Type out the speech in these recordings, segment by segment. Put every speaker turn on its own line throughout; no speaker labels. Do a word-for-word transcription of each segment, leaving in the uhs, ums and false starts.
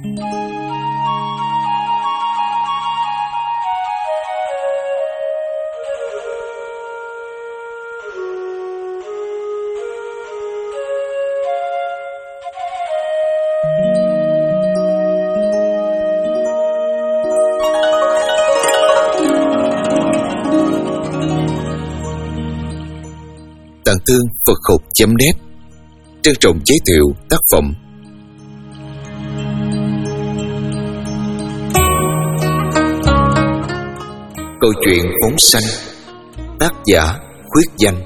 Tạng Thương Phật học chấm net trân trọng giới thiệu tác phẩm Câu chuyện phóng sanh, tác giả Khuyết Danh.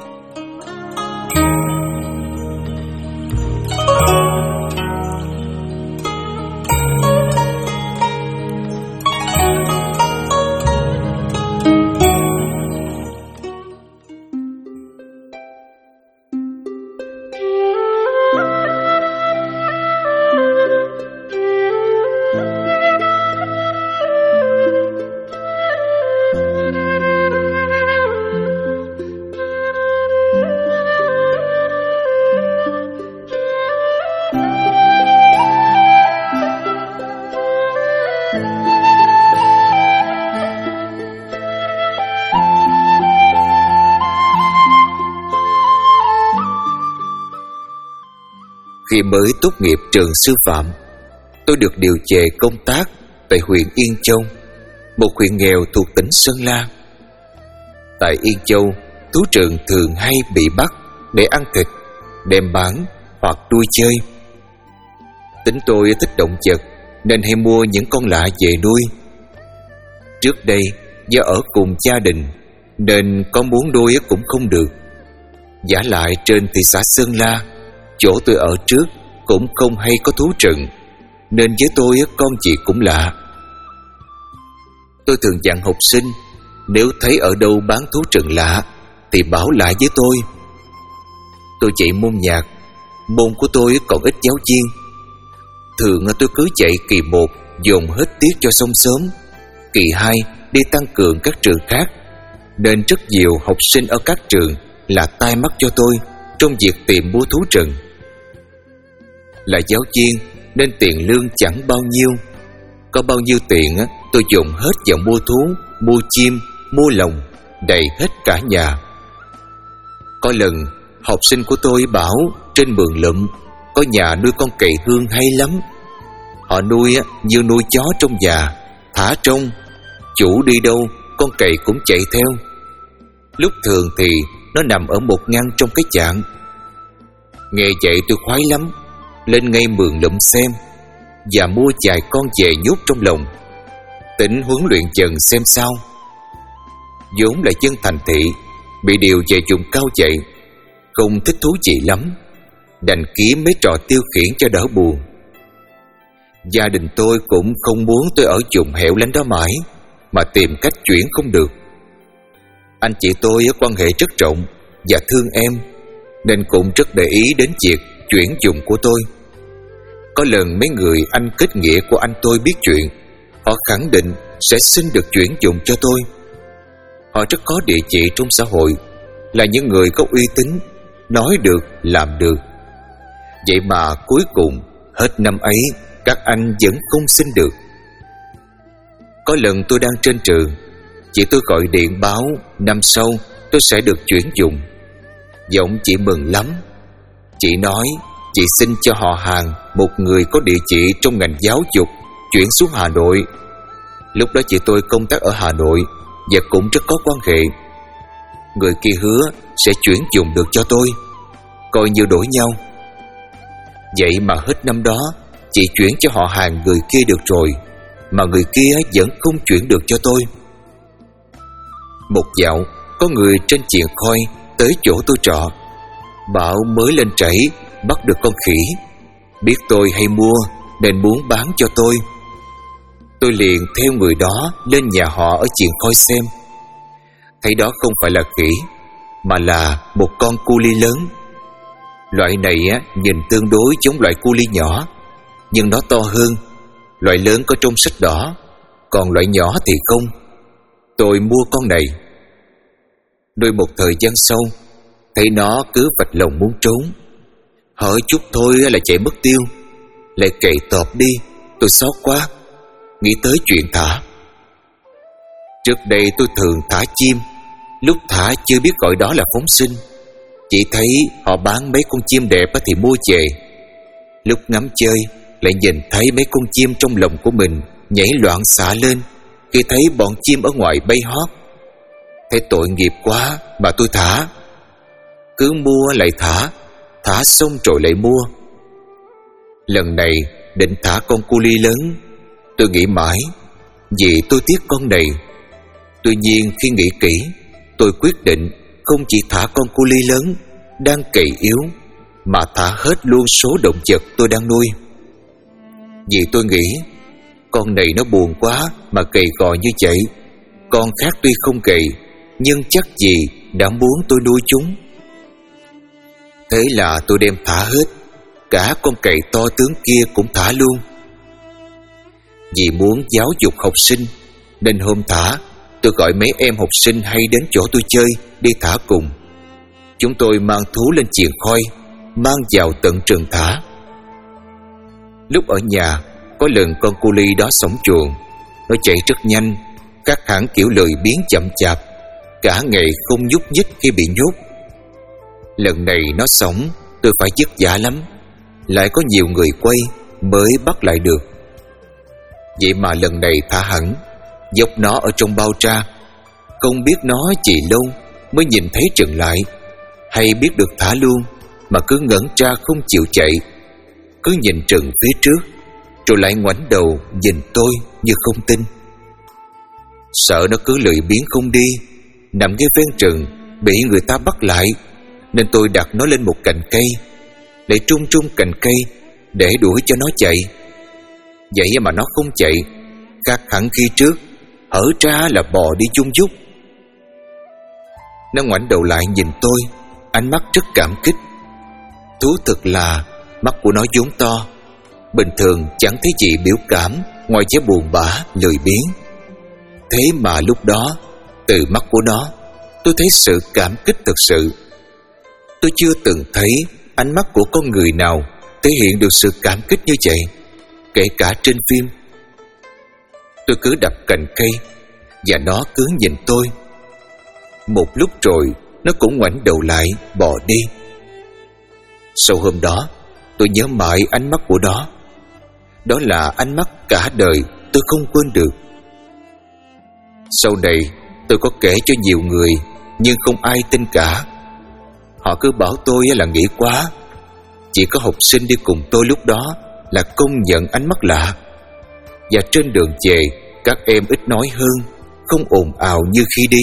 Khi mới tốt nghiệp trường sư phạm, tôi được điều về công tác tại huyện Yên Châu, một huyện nghèo thuộc tỉnh Sơn La. Tại Yên Châu, thú rừng thường hay bị bắt để ăn thịt, đem bán hoặc nuôi chơi. Tính tôi thích động vật nên hay mua những con lạ về nuôi. Trước đây, do ở cùng gia đình nên có muốn nuôi cũng không được. Vả lại trên thị xã Sơn La, chỗ tôi ở trước cũng không hay có thú rừng, nên với tôi con gì cũng lạ. Tôi thường dặn học sinh nếu thấy ở đâu bán thú rừng lạ thì bảo lại với tôi. Tôi dạy môn nhạc, môn của tôi còn ít giáo viên. Thường tôi cứ dạy kỳ một dồn hết tiết cho xong sớm, kỳ hai đi tăng cường các trường khác, nên rất nhiều học sinh ở các trường là tai mắt cho tôi trong việc tìm mua thú rừng. Là giáo viên nên tiền lương chẳng bao nhiêu. Có bao nhiêu tiền tôi dùng hết vào mua thú, mua chim, mua lồng, đầy hết cả nhà. Có lần học sinh của tôi bảo trên Mường Lụm có nhà nuôi con cầy hương hay lắm. Họ nuôi như nuôi chó trong nhà, thả trông, chủ đi đâu con cầy cũng chạy theo. Lúc thường thì nó nằm ở một ngăn trong cái chạn. Nghe vậy tôi khoái lắm, lên ngay Mường Lụm xem và mua vài con về nhốt trong lồng, tính huấn luyện dần xem sao. vốn là dân thành thị, bị điều về vùng cao vậy, không thích thú gì lắm, đành kiếm mấy trò tiêu khiển cho đỡ buồn. Gia đình tôi cũng không muốn tôi ở vùng hẻo lánh đó mãi, mà tìm cách chuyển không được. Anh chị tôi quan hệ rất rộng và thương em, nên cũng rất để ý đến việc chuyển vùng của tôi. Có lần mấy người anh kết nghĩa của anh tôi biết chuyện, họ khẳng định sẽ xin được chuyển vùng cho tôi. Họ rất có địa vị trong xã hội, là những người có uy tín, nói được làm được. Vậy mà cuối cùng hết năm ấy các anh vẫn không xin được. Có lần tôi đang trên trường, chị tôi gọi điện báo năm sau tôi sẽ được chuyển vùng. Giọng chị mừng lắm. Chị nói chị xin cho họ hàng một người có địa chỉ trong ngành giáo dục chuyển xuống Hà Nội. Lúc đó chị tôi công tác ở Hà Nội và cũng rất có quan hệ. Người kia hứa sẽ chuyển vùng được cho tôi, coi như đổi nhau. Vậy mà hết năm đó chị chuyển cho họ hàng người kia được rồi, mà người kia vẫn không chuyển được cho tôi. Một dạo có người trên chiền khoi tới chỗ tôi trọ, bảo mới lên trảy bắt được con khỉ, biết tôi hay mua nên muốn bán cho tôi. Tôi liền theo người đó lên nhà họ ở chiền khoi xem. Thấy đó không phải là khỉ, mà là một con cu li lớn. Loại này á, nhìn tương đối giống loại cu li nhỏ, nhưng nó to hơn. Loại lớn có trong sách đỏ, còn loại nhỏ thì không. Tôi mua con này. Nuôi một thời gian sau, thấy nó cứ vạch lòng muốn trốn, hỏi chút thôi là chạy mất tiêu, lại cày tọp đi, Tôi xót quá, nghĩ tới chuyện thả. Trước đây tôi thường thả chim, lúc thả chưa biết gọi đó là phóng sinh, chỉ thấy họ bán mấy con chim đẹp thì mua về. Lúc ngắm chơi lại nhìn thấy mấy con chim trong lồng của mình nhảy loạn xạ lên khi thấy bọn chim ở ngoài bay hót. Thấy tội nghiệp quá mà tôi thả. Cứ mua lại thả, thả xong rồi lại mua. Lần này định thả con cu li lớn. Tôi nghĩ mãi, vì tôi tiếc con này. Tuy nhiên khi nghĩ kỹ, tôi quyết định không chỉ thả con cu li lớn đang cày yếu, mà thả hết luôn số động vật tôi đang nuôi. Vì tôi nghĩ con này nó buồn quá mà cày cò như vậy. Con khác tuy không cày, nhưng chắc gì đã muốn tôi nuôi chúng. Thế là tôi đem thả hết, cả con cày to tướng kia cũng thả luôn. Vì muốn giáo dục học sinh, nên hôm thả tôi gọi mấy em học sinh hay đến chỗ tôi chơi đi thả cùng. Chúng tôi mang thú lên chiền khoi, mang vào tận trường thả. Lúc ở nhà, có lần con cu li đó xổng chuồng. Nó chạy rất nhanh, khác hẳn kiểu lười biếng chậm chạp, cả ngày không nhúc nhích khi bị nhốt. Lần này nó xổng, tôi phải vất vả lắm, lại có nhiều người quay mới bắt lại được. Vậy mà lần này thả hẳn, dốc nó ở trong bao ra. Không biết nó chỉ lâu mới nhìn thấy Trừng lại, hay biết được thả luôn mà cứ ngẩn ra không chịu chạy. Cứ nhìn Trừng phía trước, rồi lại ngoảnh đầu nhìn tôi như không tin. Sợ nó cứ lười biếng không đi, nằm ngay ven rừng bị người ta bắt lại, nên tôi đặt nó lên một cành cây, lại trung trung cành cây để đuổi cho nó chạy. Vậy mà nó không chạy, khác hẳn khi trước, hở ra là bò đi chung chút. Nó ngoảnh đầu lại nhìn tôi, ánh mắt rất cảm kích. Thú thực là mắt của nó vốn to, bình thường chẳng thấy gì biểu cảm ngoài vẻ buồn bã, lười biếng. Thế mà lúc đó, từ mắt của nó, tôi thấy sự cảm kích thực sự. Tôi chưa từng thấy ánh mắt của con người nào thể hiện được sự cảm kích như vậy, kể cả trên phim. Tôi cứ đập cành cây, và nó cứ nhìn tôi. Một lúc rồi, nó cũng ngoảnh đầu lại, bò đi. Sau hôm đó, tôi nhớ mãi ánh mắt của nó. Đó là ánh mắt cả đời tôi không quên được. Sau này, tôi có kể cho nhiều người, nhưng không ai tin cả. Họ cứ bảo tôi là nghĩ quá. Chỉ có học sinh đi cùng tôi lúc đó là công nhận ánh mắt lạ. Và trên đường về, các em ít nói hơn, không ồn ào như khi đi.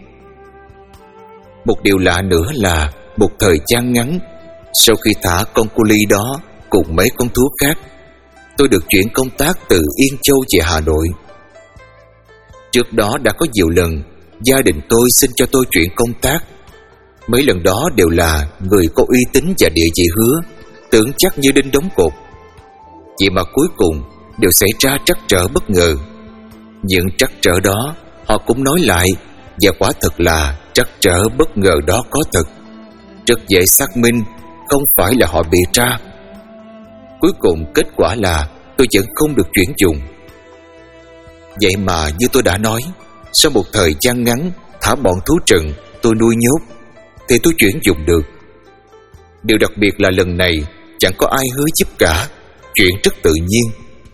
Một điều lạ nữa là một thời gian ngắn sau khi thả con cu li đó cùng mấy con thú khác, tôi được chuyển công tác từ Yên Châu về Hà Nội. Trước đó đã có nhiều lần gia đình tôi xin cho tôi chuyển công tác. Mấy lần đó đều là người có uy tín và địa vị hứa, tưởng chắc như đinh đóng cột. Vậy mà cuối cùng đều xảy ra trắc trở bất ngờ. Những trắc trở đó họ cũng nói lại, và quả thật là trắc trở bất ngờ đó có thật. Rất dễ xác minh không phải là họ bị tra. Cuối cùng kết quả là tôi vẫn không được chuyển dùng. Vậy mà như tôi đã nói, sau một thời gian ngắn thả bọn thú rừng tôi nuôi nhốt, thì tôi chuyển dùng được. Điều đặc biệt là lần này chẳng có ai hứa giúp cả, chuyện rất tự nhiên.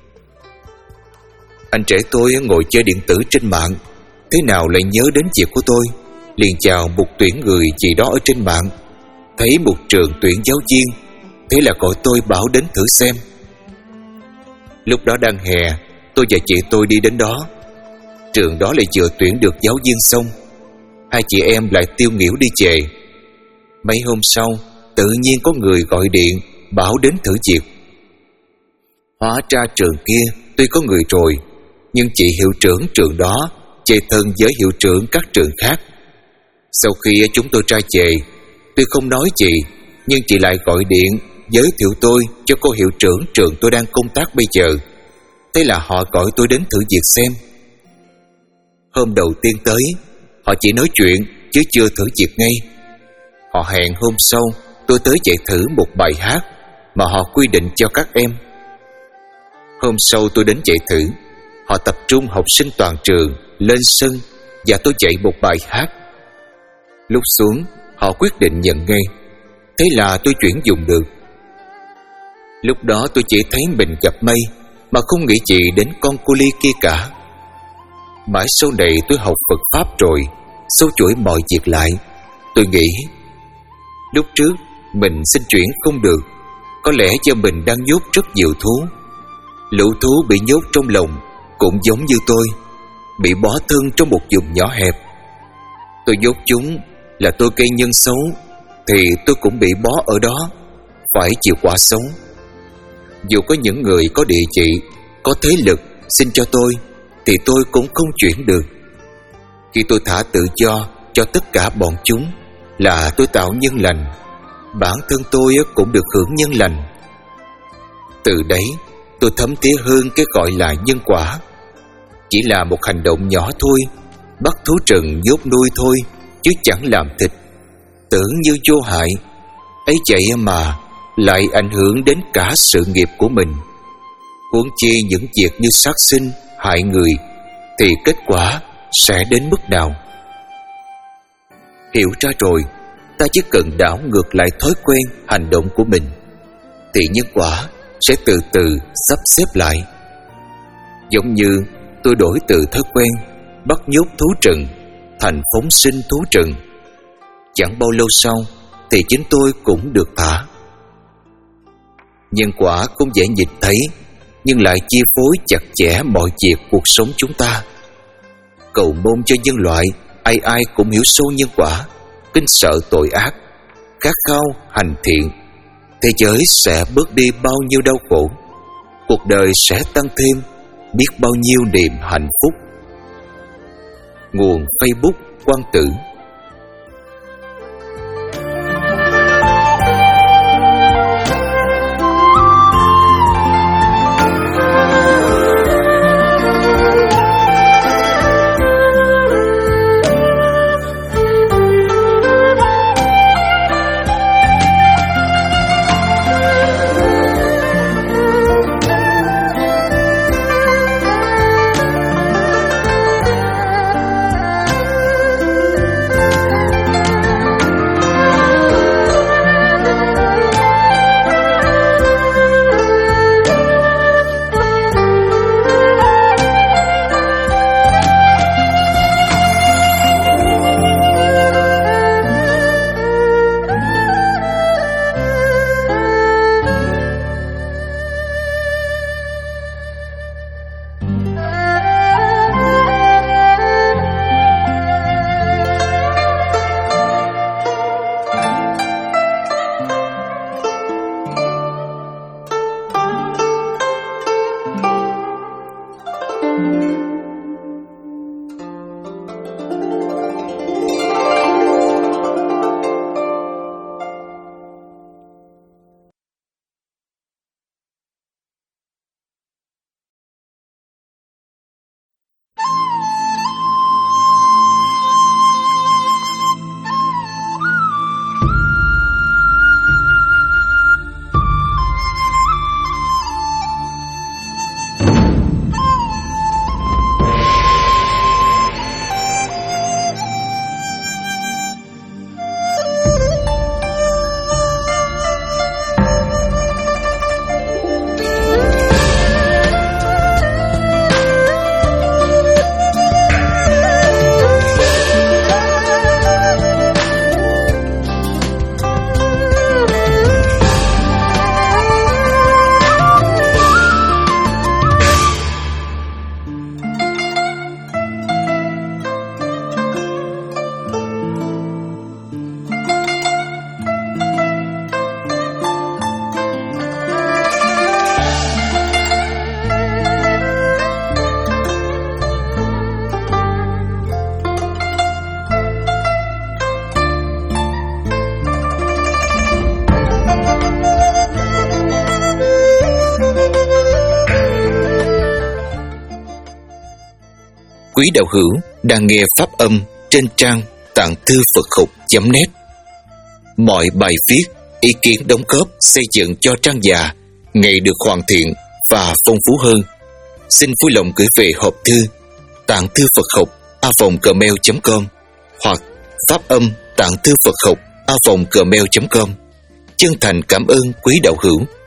Anh trẻ tôi ngồi chơi điện tử trên mạng, thế nào lại nhớ đến việc của tôi, liền chào một tuyển người gì đó ở trên mạng. Thấy một trường tuyển giáo viên, thế là gọi tôi bảo đến thử xem. Lúc đó đang hè, tôi và chị tôi đi đến đó. Trường đó lại vừa tuyển được giáo viên xong. Hai chị em lại tiêu nghỉu đi về. Mấy hôm sau, tự nhiên có người gọi điện bảo đến thử việc. Hóa ra trường kia tuy có người rồi, nhưng chị hiệu trưởng trường đó chơi thân với hiệu trưởng các trường khác. Sau khi chúng tôi ra về, tuy không nói gì, nhưng chị lại gọi điện giới thiệu tôi cho cô hiệu trưởng trường tôi đang công tác bây giờ. Thế là họ gọi tôi đến thử việc xem. Hôm đầu tiên tới, họ chỉ nói chuyện chứ chưa thử việc ngay. Họ hẹn hôm sau tôi tới dạy thử một bài hát mà họ quy định cho các em. Hôm sau tôi đến chạy thử. Họ tập trung học sinh toàn trường lên sân và tôi dạy một bài hát. Lúc xuống, họ quyết định nhận ngay. Thế là tôi chuyển dùng được. Lúc đó tôi chỉ thấy mình gặp may, mà không nghĩ gì đến con cô Ly kia cả. Mãi sau này tôi học Phật Pháp rồi, sâu chuỗi mọi việc lại, tôi nghĩ lúc trước mình xin chuyển không được, có lẽ do mình đang nhốt rất nhiều thú. Lũ thú bị nhốt trong lòng cũng giống như tôi, bị bỏ thân trong một vùng nhỏ hẹp. Tôi nhốt chúng là tôi gây nhân xấu, thì tôi cũng bị bó ở đó, phải chịu quả xấu. Dù có những người có địa vị, có thế lực xin cho tôi, thì tôi cũng không chuyển được. Khi tôi thả tự do cho tất cả bọn chúng, là tôi tạo nhân lành, bản thân tôi cũng được hưởng nhân lành. Từ đấy tôi thấm thía hơn cái gọi là nhân quả. Chỉ là một hành động nhỏ thôi, bắt thú rừng nhốt nuôi thôi, chứ chẳng làm thịt, tưởng như vô hại. Ấy vậy mà lại ảnh hưởng đến cả sự nghiệp của mình. Huống chi những việc như sát sinh, hại người, thì kết quả sẽ đến mức nào? Hiểu ra rồi, ta chỉ cần đảo ngược lại thói quen hành động của mình, thì nhân quả sẽ từ từ sắp xếp lại. Giống như tôi đổi từ thói quen bắt nhốt thú rừng thành phóng sinh thú rừng. Chẳng bao lâu sau thì chính tôi cũng được thả. Nhân quả không dễ nhìn thấy, nhưng lại chi phối chặt chẽ mọi việc cuộc sống chúng ta. Cầu mong cho nhân loại ai ai cũng hiểu sâu nhân quả, kính sợ tội ác, khát khao hành thiện, thế giới sẽ bớt đi bao nhiêu đau khổ, cuộc đời sẽ tăng thêm biết bao nhiêu niềm hạnh phúc. Nguồn Facebook Quang Tử. Quý đạo hữu đang nghe pháp âm trên trang tạng thư Phật học chấm net. Mọi bài viết, ý kiến đóng góp xây dựng cho trang già ngày được hoàn thiện và phong phú hơn, xin vui lòng gửi về hộp thư tạng thư Phật học a vòng gmail chấm com hoặc phát âm tạng thư Phật học a vòng gmail chấm com. Chân thành cảm ơn quý đạo hữu.